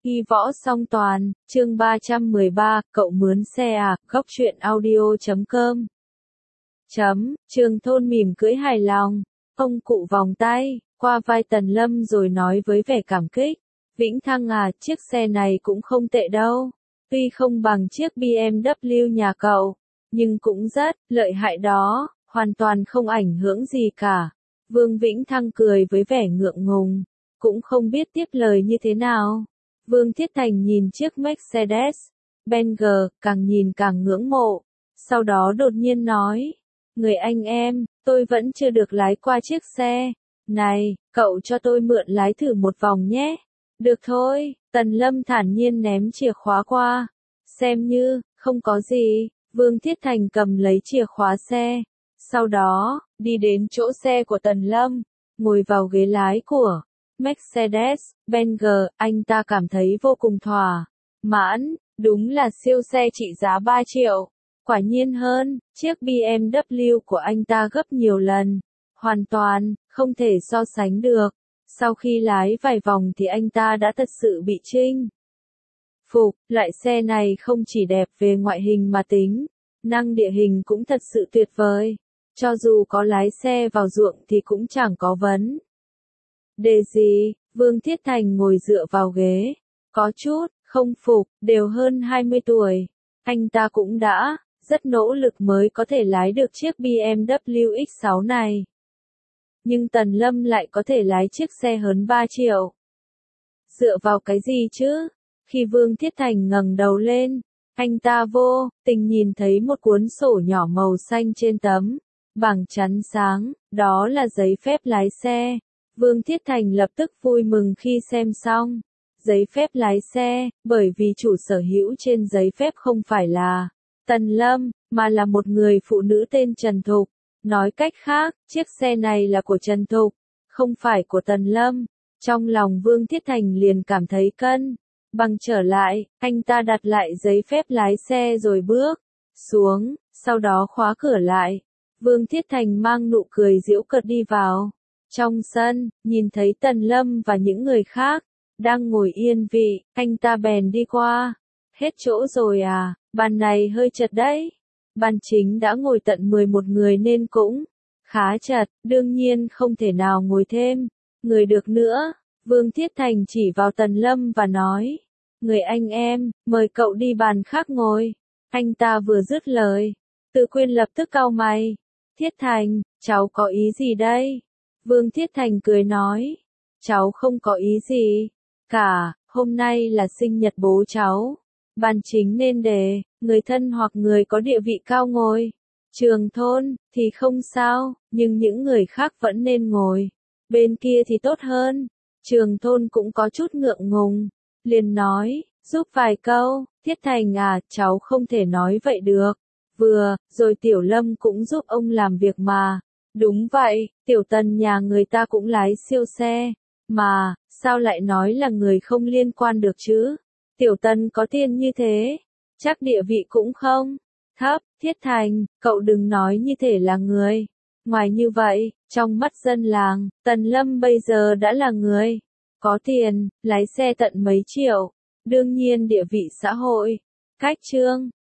Ghi võ song toàn, chương 313, cậu mướn xe à, góc truyện audio.com. Trường Thôn mỉm cưỡi hài lòng, ông cụ vòng tay, qua vai Tần Lâm rồi nói với vẻ cảm kích. Vĩnh Thăng à, chiếc xe này cũng không tệ đâu. Tuy không bằng chiếc BMW nhà cậu, nhưng cũng rất lợi hại đó, hoàn toàn không ảnh hưởng gì cả. Vương Vĩnh Thăng cười với vẻ ngượng ngùng, cũng không biết tiếp lời như thế nào. Vương Thiết Thành nhìn chiếc Mercedes-Benz, càng nhìn càng ngưỡng mộ. Sau đó đột nhiên nói, người anh em, tôi vẫn chưa được lái qua chiếc xe này, cậu cho tôi mượn lái thử một vòng nhé. Được thôi, Tần Lâm thản nhiên ném chìa khóa qua. Xem như, không có gì, Vương Thiết Thành cầm lấy chìa khóa xe. Sau đó, đi đến chỗ xe của Tần Lâm, ngồi vào ghế lái của Mercedes-Benz, anh ta cảm thấy vô cùng thỏa mãn, đúng là siêu xe trị giá 3 triệu. Quả nhiên hơn, chiếc BMW của anh ta gấp nhiều lần, hoàn toàn, không thể so sánh được. Sau khi lái vài vòng thì anh ta đã thật sự bị chinh phục, loại xe này không chỉ đẹp về ngoại hình mà tính năng địa hình cũng thật sự tuyệt vời. Cho dù có lái xe vào ruộng thì cũng chẳng có vấn đề gì. Vương Thiết Thành ngồi dựa vào ghế, có chút không phục, đều hơn 20 tuổi. Anh ta cũng đã rất nỗ lực mới có thể lái được chiếc BMW X6 này. Nhưng Tần Lâm lại có thể lái chiếc xe hơn 3 triệu. Dựa vào cái gì chứ? Khi Vương Thiết Thành ngẩng đầu lên, anh ta vô tình nhìn thấy một cuốn sổ nhỏ màu xanh trên tấm bảng chắn sáng, đó là giấy phép lái xe. Vương Thiết Thành lập tức vui mừng khi xem xong giấy phép lái xe, bởi vì chủ sở hữu trên giấy phép không phải là Tần Lâm, mà là một người phụ nữ tên Trần Thục. Nói cách khác, chiếc xe này là của Trần Thục, không phải của Tần Lâm. Trong lòng Vương Thiết Thành liền cảm thấy cân bằng trở lại, anh ta đặt lại giấy phép lái xe rồi bước xuống, sau đó khóa cửa lại. Vương Thiết Thành mang nụ cười giễu cợt đi vào trong sân, nhìn thấy Tần Lâm và những người khác đang ngồi yên vị, anh ta bèn đi qua. Hết chỗ rồi à, bàn này hơi chật đấy. Bàn chính đã ngồi tận 11 người nên cũng khá chật, đương nhiên không thể nào ngồi thêm người được nữa. Vương Thiết Thành chỉ vào Tần Lâm và nói, người anh em, mời cậu đi bàn khác ngồi. Anh ta vừa dứt lời, Từ Quyên lập tức cau mày. Thiết Thành, cháu có ý gì đây? Vương Thiết Thành cười nói, cháu không có ý gì cả, hôm nay là sinh nhật bố cháu. Bàn chính nên để người thân hoặc người có địa vị cao ngồi. Trường Thôn thì không sao, nhưng những người khác vẫn nên ngồi bên kia thì tốt hơn. Trường Thôn cũng có chút ngượng ngùng, liền nói, giúp vài câu. Thiết Thành à, cháu không thể nói vậy được. Vừa rồi Tiểu Lâm cũng giúp ông làm việc mà. Đúng vậy, Tiểu Tần nhà người ta cũng lái siêu xe mà, sao lại nói là người không liên quan được chứ? Tiểu Tần có tiền như thế, chắc địa vị cũng không thấp. Thiết Thành, cậu đừng nói như thể là người ngoài như vậy. Trong mắt dân làng, Tần Lâm bây giờ đã là người có tiền, lái xe tận mấy triệu, đương nhiên địa vị xã hội cách trương